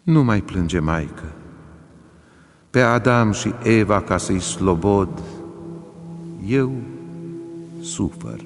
Nu mai plânge, Maică, pe Adam și Eva ca să-i slobod, eu sufăr.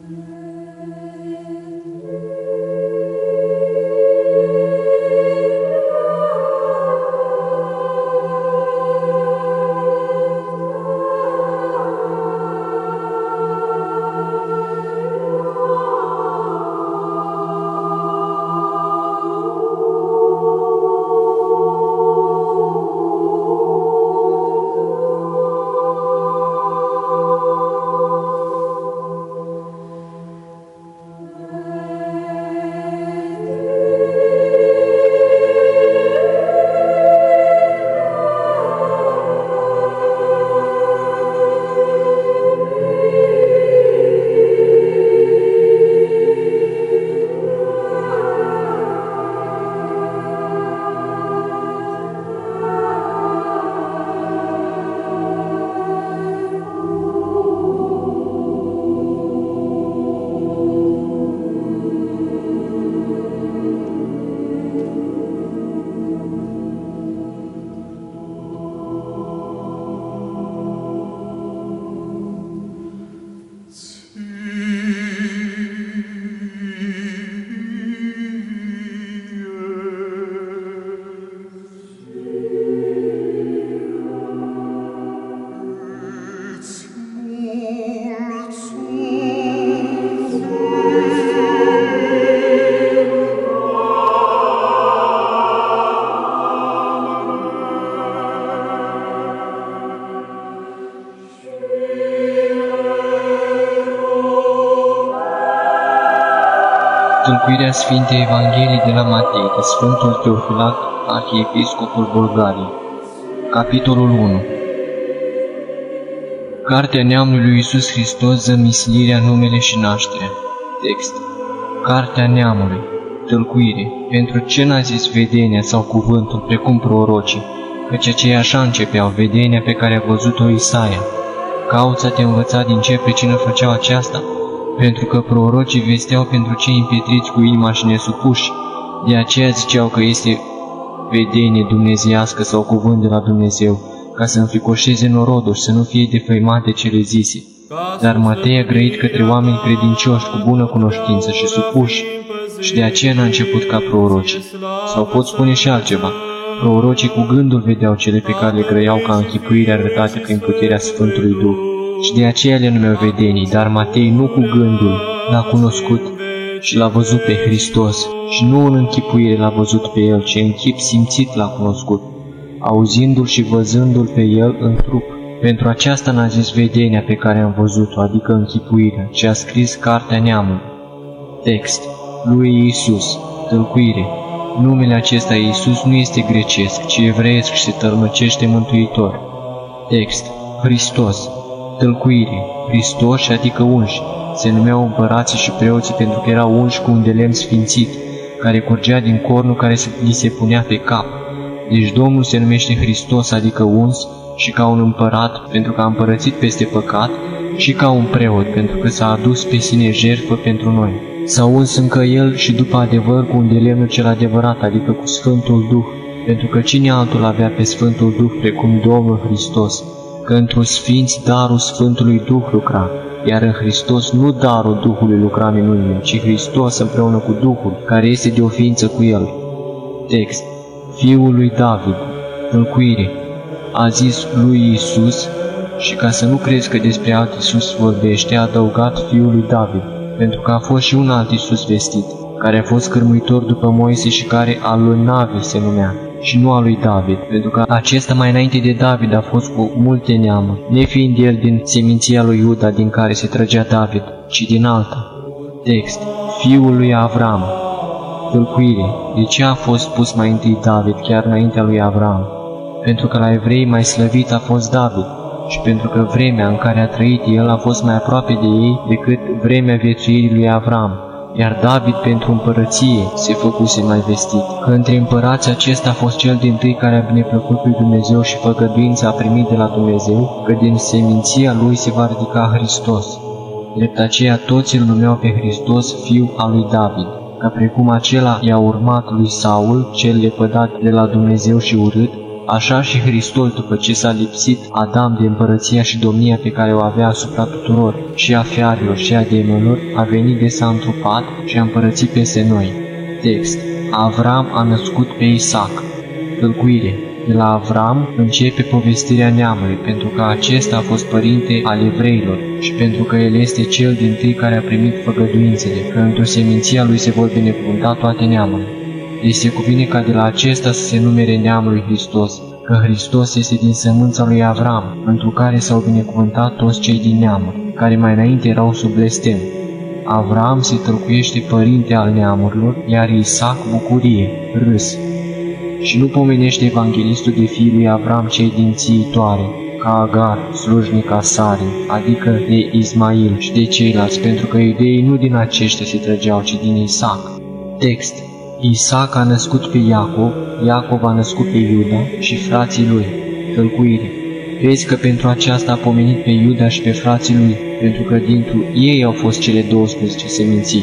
Tâlcuirea Sfintei Evangheliei de la Matei de Sfântul Teofilact, Arhiepiscopul Bulgariei. Capitolul 1. Cartea neamului lui Iisus Hristos, zămislirea, numele și nașterea. Text. Cartea neamului. Tâlcuire. Pentru ce n-a zis vedenia sau cuvântul precum prorocii, căci aceiași începeau vedenia pe care a văzut-o Isaia. Cauți a te învăța din ce pricină făceau aceasta? Pentru că prorocii vesteau pentru cei împietriți cu inima și nesupuși, de aceea ziceau că este vedenie dumnezeiască sau cuvânt de la Dumnezeu, ca să înfricoșeze norodul și să nu fie defăimate cele zise. Dar Matei a grăit către oameni credincioși cu bună cunoștință și supuși, și de aceea n-a început ca prorocii. Sau pot spune și altceva, prorocii cu gândul vedeau cele pe care le grăiau ca închipuire arătate prin puterea Sfântului Duh, și de aceea le numeau vedenii, dar Matei nu cu gândul l-a cunoscut și l-a văzut pe Hristos, și nu în închipuire l-a văzut pe El, ci în chip simțit l-a cunoscut, auzindu-l și văzându-l pe El în trup. Pentru aceasta n-a zis vedenia pe care am văzut-o, adică închipuirea, ci a scris cartea neamului. Text. Lui Iisus. Tâlcuire. Numele acesta Iisus nu este grecesc, ci evreiesc și se tălmăcește mântuitor. Text. Hristos. Tâlcuire. Hristos, adică unși. Se numeau împărații și preoții pentru că erau unși cu un de lemn sfințit, care curgea din cornul care li se punea pe cap. Deci Domnul se numește Hristos, adică uns, și ca un împărat, pentru că a împărățit peste păcat, și ca un preot, pentru că s-a adus pe sine jertfă pentru noi. S-a uns încă El și după adevăr cu un de lemnul cel adevărat, adică cu Sfântul Duh, pentru că cine altul avea pe Sfântul Duh precum Domnul Hristos, că într-un sfinț darul Sfântului Duh lucra, iar în Hristos nu darul Duhului lucra minunile, ci Hristos împreună cu Duhul, care este de o ființă cu El. Text. Fiul lui David. Tâlcuire. A zis lui Iisus, și ca să nu crezi că despre alt Iisus vorbește, a adăugat Fiul lui David, pentru că a fost și un alt Iisus vestit, care a fost cârmuitor după Moise și care al lui Navi se numea, și nu al lui David, pentru că acesta mai înainte de David a fost cu multe neamuri, nefiind el din seminția lui Iuda din care se trăgea David, ci din alta. Text. Fiul lui Avram. Tâlcuire. De ce a fost pus mai întâi David chiar înaintea lui Avram? Pentru că la evrei mai slăvit a fost David, și pentru că vremea în care a trăit el a fost mai aproape de ei decât vremea viețuirii lui Avram, iar David pentru împărăție se făcuse mai vestit. Că între împărați acesta a fost cel dintâi care a bineplăcut lui Dumnezeu și făgăduința a primit de la Dumnezeu, că din seminția lui se va ridica Hristos. Drept aceea toți îl numeau pe Hristos Fiul al lui David. ca precum acela i-a urmat lui Saul, cel lepădat de la Dumnezeu și urât, așa și Hristos, după ce s-a lipsit Adam de împărăția și domnia pe care o avea asupra tuturor, și a fiarilor și a demonilor, a venit de s-a întrupat și a împărățit peste noi. Text. Avram a născut pe Isaac. Tălcuire. De la Avram începe povestirea neamului, pentru că acesta a fost părinte al evreilor și pentru că el este cel dintâi care a primit făgăduințele, că într-o seminția lui se vor binecuvânta toate neamurile. Deci se cuvine ca de la acesta să se numere neamul lui Hristos, că Hristos este din sămânța lui Avram, întru care s-au binecuvântat toți cei din neamuri, care mai înainte erau sub blestem. Avram se tălcuiește părinte al neamurilor, iar Isaac bucurie, râs. Și nu pomenește evanghelistul de fiii lui Avram cei din țiitoare, ca Agar, slujnica Sarii, adică de Ismail și de ceilalți, pentru că iudeii nu din aceștia se trăgeau, ci din Isaac. Text. Isaac a născut pe Iacov, Iacov a născut pe Iuda și frații lui. Tălcuire. Vezi că pentru aceasta a pomenit pe Iuda și pe frații lui, pentru că dintru ei au fost cele 12 seminții.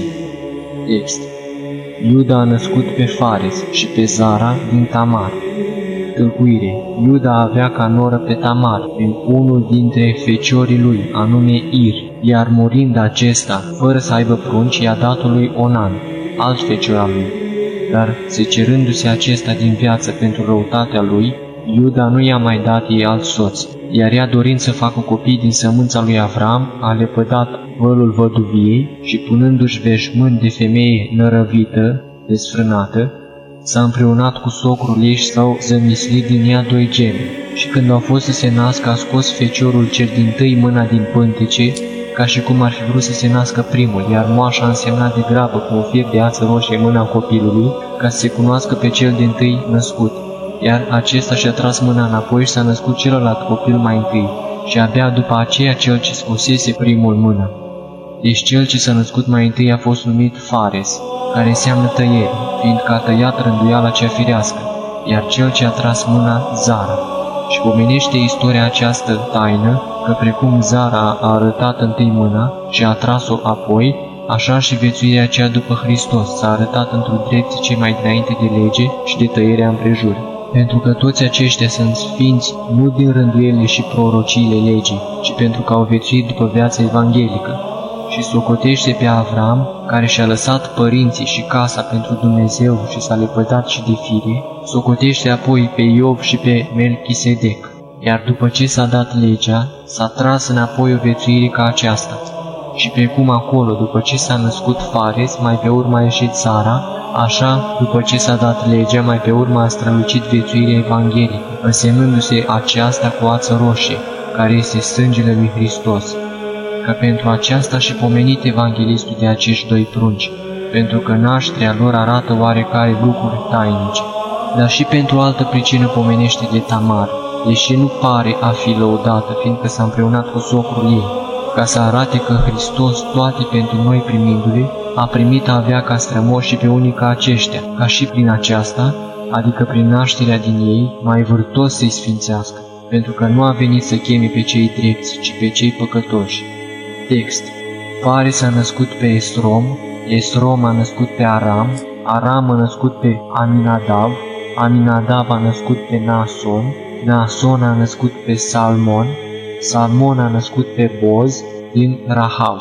Text. Iuda a născut pe Fares și pe Zara din Tamar. Tălcuire. Iuda avea ca noră pe Tamar, prin unul dintre feciorii lui, anume Ir, iar murind acesta, fără să aibă prunci, i-a dat lui Onan, alt fecior al lui. Dar, secerându-se acesta din viață pentru răutatea lui, Iuda nu i-a mai dat ei alt soț, iar ea, dorind să facă copii din sămânța lui Avram, a lepădat vălul văduviei și, punându-și veșmânt de femeie nărăvită, desfrânată, s-a împreunat cu socrul ei și s-au zămislit din ea 2 gemeni. Și când au fost să se nască, a scos feciorul cel dintâi mâna din pântece, ca și cum ar fi vrut să se nască primul, iar moașa a însemnat de grabă cu un fir de ață roșie în mâna copilului, ca să se cunoască pe cel dintâi născut. Iar acesta și-a tras mâna înapoi și s-a născut celălalt copil mai întâi, și abia după aceea cel ce scosese primul mână. Deci cel ce s-a născut mai întâi a fost numit Fares, care înseamnă tăiere, fiindcă a tăiat rânduiala cea firească, iar cel ce a tras mâna, Zara. Și pomenește istoria această taină, că precum Zara a arătat întâi mâna și a tras-o apoi, așa și viețuirea aceea după Hristos s-a arătat într-un drept cei mai dinainte de lege și de tăierea împrejur. Pentru că toți aceștia sunt sfinți nu din rânduielile și prorociile legii, ci pentru că au viețuit după viața evanghelică. Și socotește pe Avram, care și-a lăsat părinții și casa pentru Dumnezeu și s-a lepădat și de fire, socotește apoi pe Iov și pe Melchisedec. Iar după ce s-a dat legea, s-a tras înapoi o viețuire ca aceasta. Și pe cum acolo, după ce s-a născut Fares, mai pe urmă a ieșit Sara, așa, după ce s-a dat legea, mai pe urmă a strălucit viețuirea evanghelică, însemnându-se aceasta cu ață roșie, care este sângele lui Hristos. Că pentru aceasta și pomenit evanghelistul de acești 2 prunci, pentru că nașterea lor arată oarecare lucruri tainice. Dar și pentru altă pricină pomenește de Tamar, deși nu pare a fi lăudată, fiindcă s-a împreunat cu socrul ei, ca să arate că Hristos, toate pentru noi primindu-le, a primit a avea ca strămoși și pe unii ca aceștia, ca și prin aceasta, adică prin nașterea din ei, mai vârtos să-i sfințească, pentru că nu a venit să cheme pe cei drepți, ci pe cei păcătoși. Text. Fares a născut pe Esrom, Esrom a născut pe Aram, Aram a născut pe Aminadav, Aminadav a născut pe Naason, Naason a născut pe Salmon, Salmon a născut pe Boz din Rahav.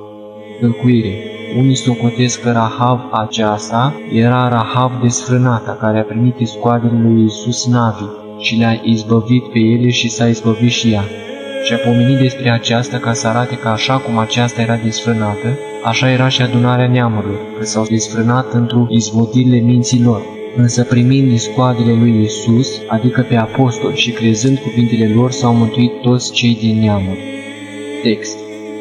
Tălcuire. Unii socotesc că Rahav aceasta era Rahav desfrânata, care a primit iscoadele lui Iisus Navi și le-a izbăvit pe ele și s-a izbăvit și ea. Și a pomenit despre aceasta ca să arate că așa cum aceasta era desfrânată, așa era și adunarea neamurilor, că s-au desfrânat într-o izvodirile minții lor. Însă primind iscoadele lui Iisus, adică pe apostoli, și crezând cuvintele lor, s-au mântuit toți cei din neamuri. Text.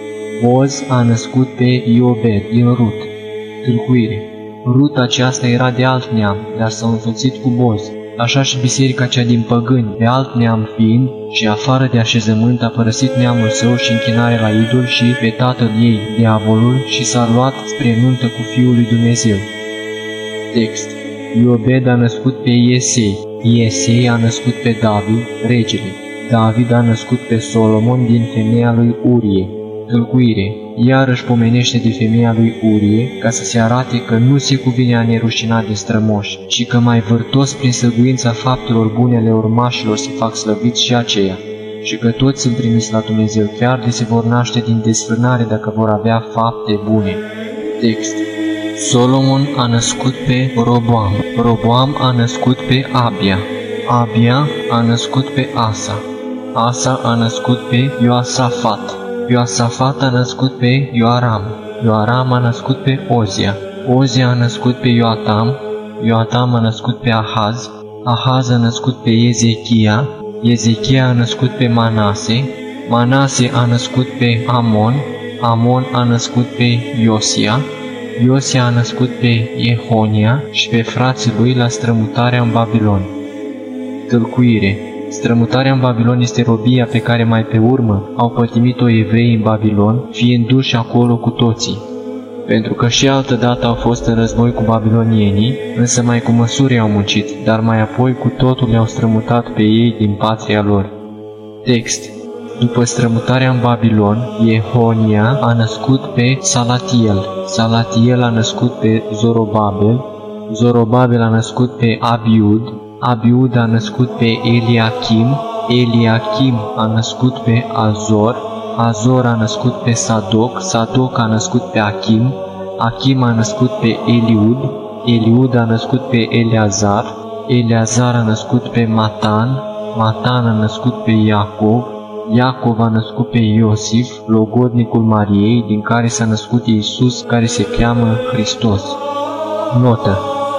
Boz a născut pe Iobed din Rut. Tâlcuire. Rut aceasta era de alt neam, dar s-a însoțit cu Boz. Așa și biserica cea din păgâni, de alt neam fiind, și afară de așezământ a părăsit neamul său și închinare la idol și pe tatăl ei, diavolul, și s-a luat spre nuntă cu Fiul lui Dumnezeu. Text. Iobed a născut pe Iesei, Iesei a născut pe David, regele. David a născut pe Solomon din femeia lui Urie. Tâlcuire. iarăși pomenește de femeia lui Urie, ca să se arate că nu se cuvine a nerușina de strămoși, ci că mai vârtos prin săguința faptelor bune ale urmașilor se fac slăviți și aceia, și că toți sunt trimiși la Dumnezeu, chiar de se vor naște din desfrânare dacă vor avea fapte bune. Text. Solomon a născut pe Roboam, Roboam a născut pe Abia, Abia a născut pe Asa, Asa a născut pe Ioasafat, Ioasafat a născut pe Ioaram, Ioaram a născut pe Ozia, Ozia a născut pe Ioatam, Ioatam a născut pe Ahaz, Ahaz a născut pe Ezechia, Ezechia a născut pe Manase, Manase a născut pe Amon, Amon a născut pe Iosia, Iosia a născut pe Jehonia și pe frații lui la strămutarea în Babilon. Tâlcuire. Strămutarea în Babilon este robia pe care mai pe urmă au pătimit-o evreii în Babilon, fiind duși acolo cu toții. Pentru că și altădată au fost în război cu babilonienii, însă mai cu măsuri au muncit, dar mai apoi cu totul le-au strămutat pe ei din patria lor. Text. După strămutarea în Babilon, Jehonia a născut pe Salatiel, Salatiel a născut pe Zorobabel, Zorobabel a născut pe Abiud, Abiud a născut pe Eliachim, Eliachim a născut pe Azor, Azor a născut pe Sadoc, Sadoc a născut pe Achim, Achim a născut pe Eliud, Eliud a născut pe Eleazar, Eleazar a născut pe Matan, Matan a născut pe Iacov, Iacov a născut pe Iosif, logodnicul Mariei, din care s-a născut Iisus, care se cheamă Hristos. Notă.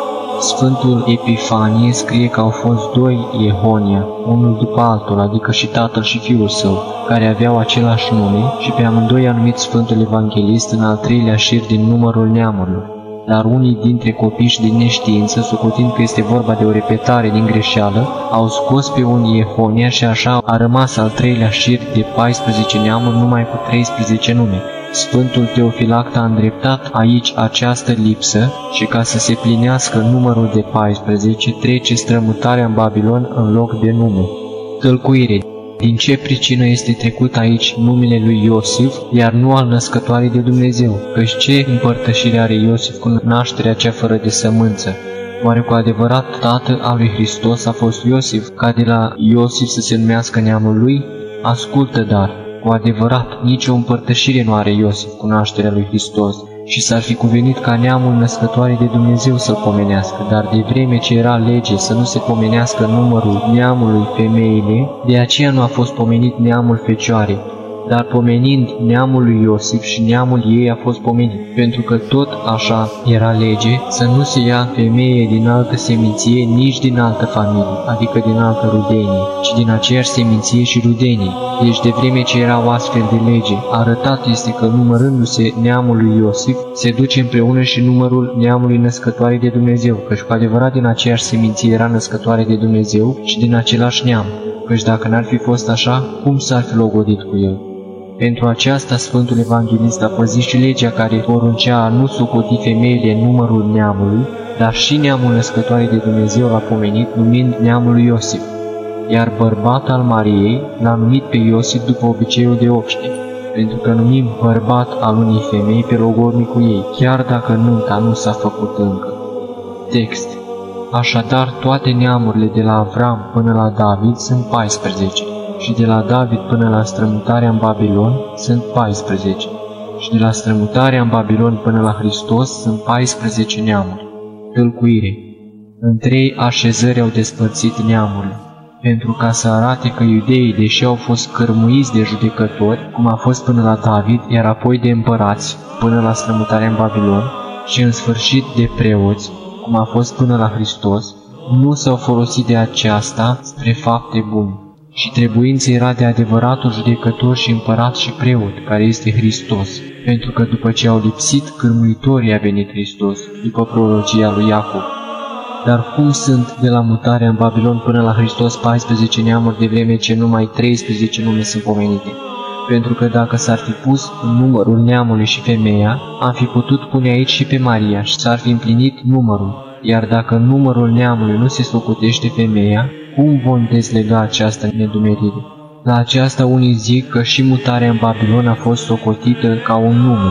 Sfântul Epifanie scrie că au fost doi Jehonia, unul după altul, adică și tatăl și fiul său, care aveau același nume și pe amândoi i-a numit Sfântul Evanghelist în al treilea șir din numărul neamurilor. Dar unii dintre copiii din neștiință, socotind că este vorba de o repetare din greșeală, au scos pe un Jehonia și așa a rămas al treilea șir de 14 neamuri numai cu 13 nume. Sfântul Teofilact a îndreptat aici această lipsă și ca să se plinească numărul de 14, trece strămutarea în Babilon în loc de nume. Tălcuire. Din ce pricină este trecut aici numele lui Iosif, iar nu al născătoarei de Dumnezeu? Căci ce împărtășire are Iosif cu nașterea cea fără de sămânță? Oare cu adevărat tatăl al lui Hristos a fost Iosif, ca de la Iosif să se numească neamul lui? Ascultă dar, cu adevărat, nicio împărtășire nu are Iosif cu nașterea lui Hristos și s-ar fi cuvenit ca neamul născătoarei de Dumnezeu să-l pomenească, dar de vreme ce era lege să nu se pomenească numărul neamului femeile, de aceea nu a fost pomenit neamul fecioarei, dar pomenind neamul lui Iosif și neamul ei a fost pomenit, pentru că tot așa era lege să nu se ia femeie din altă seminție, nici din altă familie, adică din altă rudenie, ci din aceeași seminție și rudenie. Deci de vreme ce era o astfel de lege, arătat este că numărându-se neamul lui Iosif, se duce împreună și numărul neamului născătoarei de Dumnezeu, căci cu adevărat din aceeași seminție era născătoare de Dumnezeu și din același neam, căci dacă n-ar fi fost așa, cum s-ar fi logodit cu el? Pentru aceasta, Sfântul Evanghelist a păzit și legea care poruncea a nu socoti femeile în numărul neamului, dar și neamul născătoarei de Dumnezeu l-a pomenit numind neamul lui Iosif, iar bărbat al Mariei l-a numit pe Iosif după obiceiul de obște, pentru că numim bărbat al unei femei pe logodnicul ei, chiar dacă nunta nu s-a făcut încă. Text. Așadar, toate neamurile de la Avram până la David sunt 14. Și de la David până la strămutarea în Babilon sunt 14, și de la strămutarea în Babilon până la Hristos sunt 14 neamuri. Tălcuire. În 3 așezări au despărțit neamurile, pentru ca să arate că iudeii, deși au fost cărmuiți de judecători, cum a fost până la David, iar apoi de împărați, până la strămutarea în Babilon, și în sfârșit de preoți, cum a fost până la Hristos, nu s-au folosit de aceasta spre fapte bune. Și trebuința era de adevăratul judecător și împărat și preot, care este Hristos, pentru că după ce au lipsit cârmuitorii a venit Hristos, după prorocia lui Iacov. Dar cum sunt de la mutarea în Babilon până la Hristos 14 neamuri, de vreme ce numai 13 nume sunt pomenite? Pentru că dacă s-ar fi pus în numărul neamului și femeia, am fi putut pune aici și pe Maria și s-ar fi împlinit numărul. Iar dacă în numărul neamului nu se socotește femeia, cum vom dezlega această nedumerire? La aceasta unii zic că și mutarea în Babilon a fost socotită ca un nume.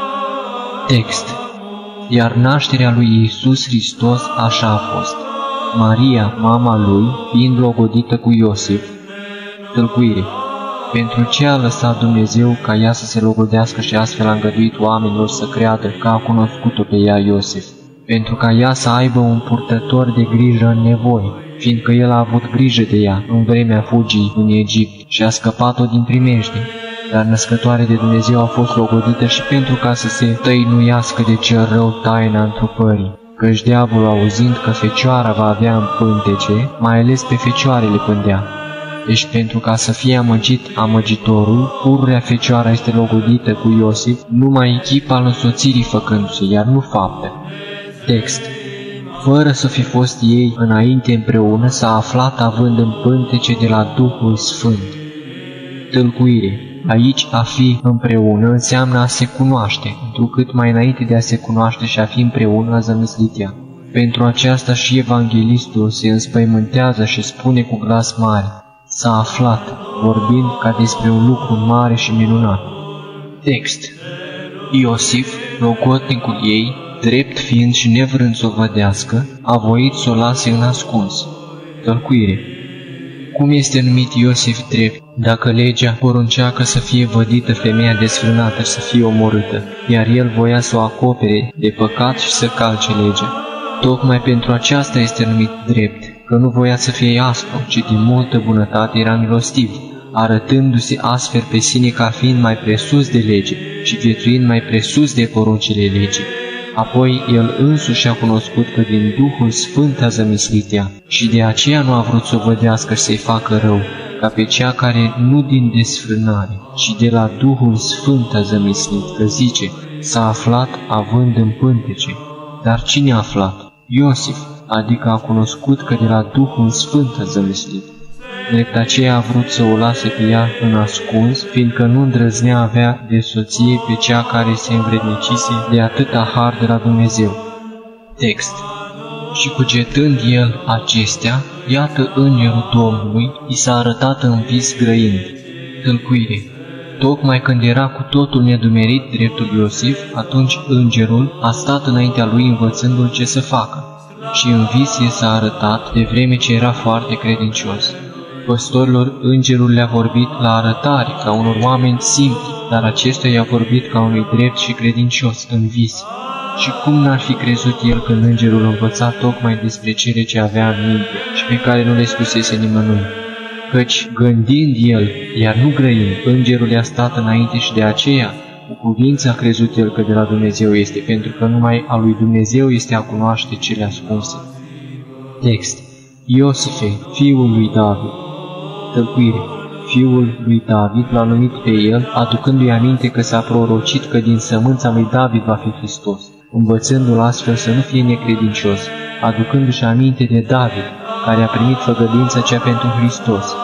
Text. Iar nașterea lui Iisus Hristos așa a fost. Maria, mama lui, fiind logodită cu Iosif. Tâlcuire. Pentru ce a lăsat Dumnezeu ca ea să se logodească și astfel a îngăduit oamenilor să creadă că a cunoscut-o pe ea Iosif? Pentru ca ea să aibă un purtător de grijă în nevoie, fiindcă el a avut grijă de ea în vremea fugii în Egipt și a scăpat-o din primejdie. Dar născătoare de Dumnezeu a fost logodită și pentru ca să se tăinuiască de cel rău taina întrupării. Căci diavolul, auzind că fecioara va avea în pântece, mai ales pe fecioare le pândea. Deci pentru ca să fie amăgit amăgitorul, pururea fecioara este logodită cu Iosif, numai chip al însoțirii făcându-se, iar nu fapte. Text. Fără să fi fost ei înainte împreună, s-a aflat având în pântece de la Duhul Sfânt. Tâlcuire. Aici a fi împreună înseamnă a se cunoaște, întrucât mai înainte de a se cunoaște și a fi împreună a zămislit ea. Pentru aceasta și evanghelistul se înspăimântează și spune cu glas mare: s-a aflat, vorbind ca despre un lucru mare și minunat. Text. Iosif, logodnicul ei, drept fiind și nevrând să o vădească, a voit să o lase în ascuns. Tălcuire. Cum este numit Iosif drept, dacă legea poruncea că să fie vădită femeia desfrânată și să fie omorâtă, iar el voia să o acopere de păcat și să calce legea? Tocmai pentru aceasta este numit drept, că nu voia să fie aspru, ci din multă bunătate era milostiv, arătându-se astfel pe sine ca fiind mai presus de lege și viețuind mai presus de poruncile legii. Apoi el însuși a cunoscut că din Duhul Sfânt a zămislit ea și de aceea nu a vrut să o vădească și să-i facă rău, ca pe cea care nu din desfrânare, ci de la Duhul Sfânt a zămislit, că zice: s-a aflat având în pântece. Dar cine a aflat? Iosif, adică a cunoscut că de la Duhul Sfânt a zămislit. Drept aceea a vrut să o lase pe ea în ascuns, fiindcă nu îndrăznea avea de soție pe cea care se învrednicise de atâta har de la Dumnezeu. Text. Și cugetând el acestea, iată îngerul Domnului i s-a arătat în vis grăind. Tâlcuire. Tocmai când era cu totul nedumerit dreptul Iosif, atunci îngerul a stat înaintea lui învățându-l ce să facă. Și în vis i s-a arătat, de vreme ce era foarte credincios. Păstorilor îngerul le-a vorbit la arătare ca unor oameni simpli, dar acestuia i-a vorbit ca unui drept și credincios în vis. Și cum n-ar fi crezut el când îngerul învăța tocmai despre cele ce avea în minte și pe care nu le spusese nimănui? Căci, gândind el, iar nu grăind, îngerul i-a stat înainte și de aceea, cu cuvință a crezut el că de la Dumnezeu este, pentru că numai a lui Dumnezeu este a cunoaște cele ascunse. Text. Iosife, fiul lui David. Tălcuire. Fiul lui David l-a numit pe el, aducându-i aminte că s-a prorocit că din sămânța lui David va fi Hristos, învățându-l astfel să nu fie necredincios, aducându-și aminte de David, care a primit făgăduința cea pentru Hristos.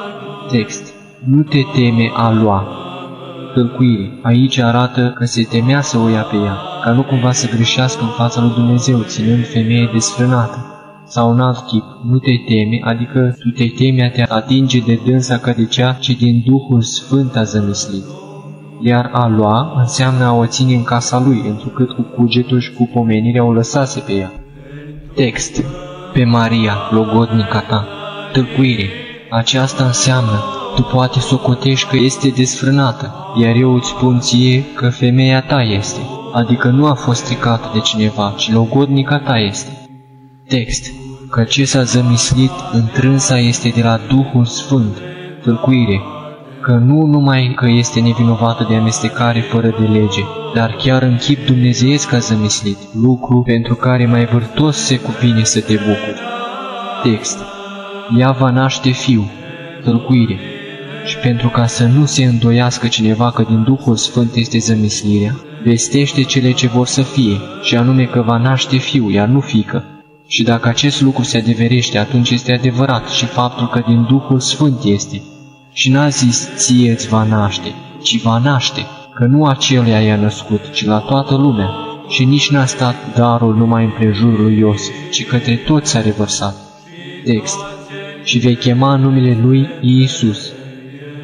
Text. Nu te teme a lua. Tălcuire. Aici arată că se temea să o ia pe ea, ca nu cumva să greșească în fața lui Dumnezeu, ținând femeie desfrânată. Sau în alt chip, nu te teme, adică tu te temi a te atinge de dânsa ca de cea ce din Duhul Sfânt a zămislit. Iar a lua înseamnă a o ține în casa lui, întrucât cu cugetul și cu pomenirea o lăsase pe ea. Text. Pe Maria, logodnica ta. Tălcuire. Aceasta înseamnă: tu poate socotești că este desfrânată, iar eu îți spun ție că femeia ta este, adică nu a fost stricată de cineva, ci logodnica ta este. Text. Că ce s-a zămislit întrânsa este de la Duhul Sfânt. Tălcuire. Că nu numai că este nevinovată de amestecare fără de lege, dar chiar în chip dumnezeiesc a zămislit, lucru pentru care mai vârtos se cuvine să te bucuri. Text. Ea va naște fiu. Tălcuire. Și pentru ca să nu se îndoiască cineva că din Duhul Sfânt este zămislirea, vestește cele ce vor să fie, și anume că va naște fiu, iar nu fiică. Și dacă acest lucru se adeverește, atunci este adevărat și faptul că din Duhul Sfânt este. Și n-a zis ție îți va naște, ci va naște, că nu aceluia i-a născut, ci la toată lumea. Și nici n-a stat darul numai împrejurul lui Iosif, ci către toți s-a revărsat. Text. Și vei chema numele lui Iisus.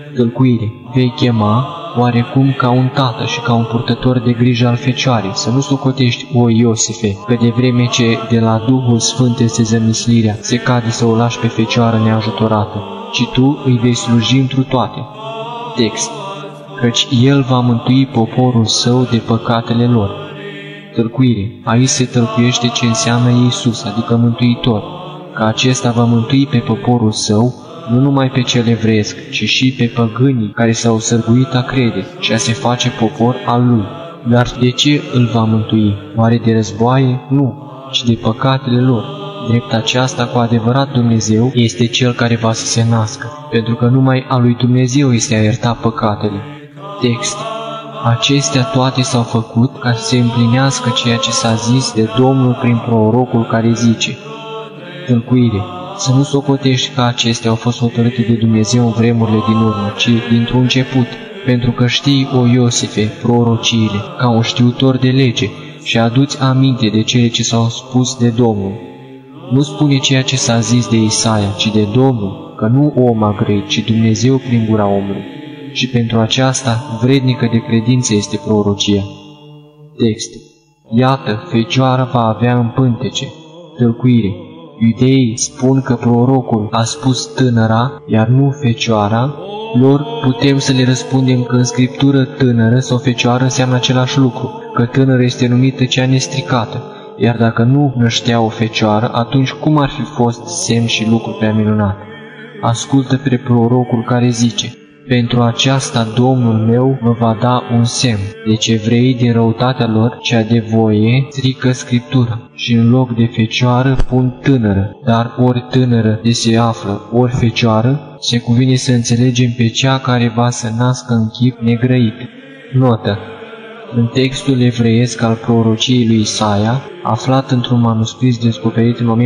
Tâlcuire. Vei chema oarecum ca un tată și ca un purtător de grijă al Fecioarei, să nu socotești, o Iosife, că de vreme ce de la Duhul Sfânt este zămislirea, se cade să o lași pe Fecioară neajutorată, ci tu îi vei sluji întru toate. Text. Căci El va mântui poporul său de păcatele lor. Tâlcuire. Aici se tâlcuiește ce înseamnă Iisus, adică Mântuitor, că acesta va mântui pe poporul său, nu numai pe cel evreiesc, ci și pe păgânii care s-au sărguit a crede și a se face popor al lui. Dar de ce îl va mântui? Oare de războaie? Nu, ci de păcatele lor. Drept aceasta, cu adevărat Dumnezeu este Cel care va să se nască, pentru că numai a lui Dumnezeu este a ierta păcatele. Text. Acestea toate s-au făcut ca să se împlinească ceea ce s-a zis de Domnul prin prorocul care zice. Tâlcuire. Să nu socotești că acestea au fost hotărâte de Dumnezeu în vremurile din urmă, ci dintr-un început, pentru că știi, o Iosife, prorociile, ca un știutor de lege, și aduți aminte de cele ce s-au spus de Domnul. Nu spune ceea ce s-a zis de Isaia, ci de Domnul, că nu om a grăit, ci Dumnezeu prin gura omului. Și pentru aceasta, vrednică de credință este prorocia. Text. Iată, Fecioara va avea în pântece. Tâlcuire. Iudeii spun că prorocul a spus tânăra, iar nu Fecioara. Lor putem să le răspundem că în Scriptură tânără sau fecioară înseamnă același lucru, că tânără este numită cea nestricată, iar dacă nu năștea o fecioară, atunci cum ar fi fost semn și lucru prea minunat? Ascultă pe prorocul care zice: pentru aceasta Domnul meu vă va da un semn. Deci evreii din răutatea lor, cea de voie, strică Scriptura și în loc de fecioară pun tânără, dar ori tânără de se află, ori fecioară, se cuvine să înțelegem pe cea care va să nască în chip negrăit. Notă. În textul evreiesc al prorociei lui Isaia, aflat într-un manuscris descoperit în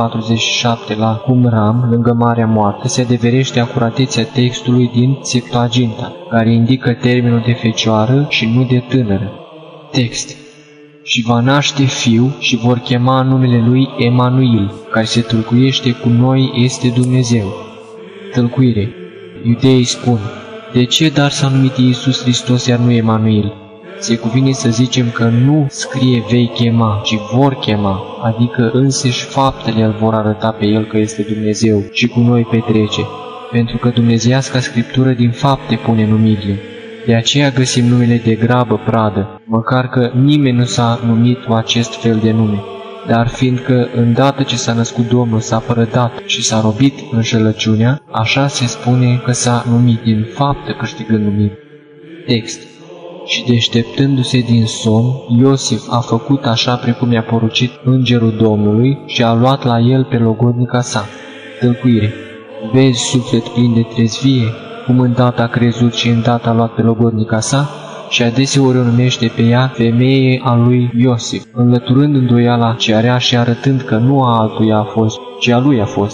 1947 la Qumran, lângă Marea Moartă, se adeverește acuratețea textului din Septuaginta, care indică termenul de fecioară și nu de tânără. Text. Și va naște fiu și vor chema numele lui Emanuil, care se tâlcuiește cu noi este Dumnezeu. Tâlcuire. Iudeii spun: de ce dar s-a numit Iisus Hristos, iar nu Emanuil? Se cuvine să zicem că nu scrie vei chema, ci vor chema, adică însăși faptele îl vor arăta pe el că este Dumnezeu și cu noi petrece, pentru că dumnezeiasca Scriptură din fapte pune numirile. De aceea găsim numele de grabă pradă, măcar că nimeni nu s-a numit cu acest fel de nume, dar fiindcă îndată ce s-a născut Domnul s-a părădat și s-a robit înșelăciunea, așa se spune că s-a numit din faptă câștigând numiri. Text. Și deșteptându-se din somn, Iosif a făcut așa precum i-a porucit îngerul Domnului și a luat la el pe logodnica sa. Tâlcuire. Vezi, suflet plin de trezvie, cum îndată a crezut și îndată a luat pe logodnica sa, și adeseori o numește pe ea femeie a lui Iosif, înlăturând îndoiala ce area și arătând că nu a altuia a fost, ci a lui a fost.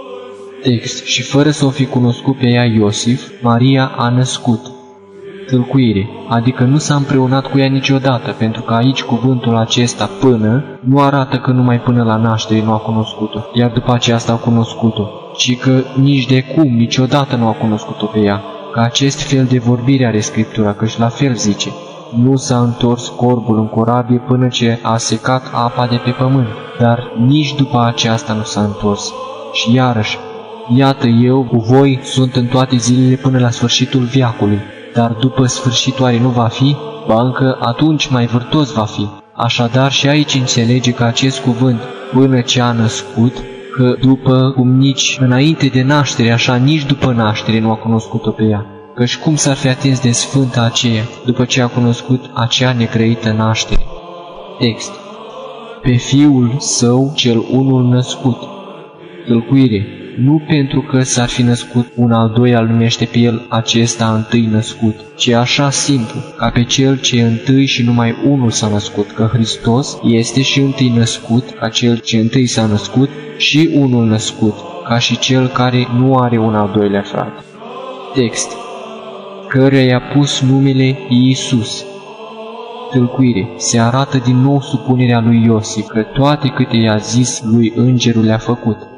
Text. Și fără să o fi cunoscut pe ea Iosif, Maria a născut. Tâlcuire, adică nu s-a împreunat cu ea niciodată, pentru că aici cuvântul acesta până nu arată că numai până la naștere nu a cunoscut-o, iar după aceasta a cunoscut-o, ci că nici de cum niciodată nu a cunoscut-o pe ea, că acest fel de vorbire are Scriptura, căci la fel zice: nu s-a întors corbul în corabie până ce a secat apa de pe pământ, dar nici după aceasta nu s-a întors. Și iarăși, iată eu cu voi sunt în toate zilele până la sfârșitul veacului. Dar după sfârșit oare nu va fi? Ba încă atunci mai vârtos va fi. Așadar și aici înțelege că acest cuvânt, până ce a născut, că după cum nici înainte de naștere, așa nici după naștere nu a cunoscut-o pe ea. Căci cum s-ar fi atins de sfânta aceea, după ce a cunoscut acea negrăită naștere? Text. Pe fiul său cel unul născut. Tâlcuire. Nu pentru că s-ar fi născut un al doilea numește pe el acesta întâi născut, ci așa simplu, ca pe cel ce întâi și numai unul s-a născut, că Hristos este și întâi născut, ca cel ce întâi s-a născut, și unul născut, ca și cel care nu are un al doilea frate. Text. Căruia i-a pus numele Iisus. Tâlcuire. Se arată din nou supunerea lui Iosif, că toate câte i-a zis lui îngerul le-a făcut.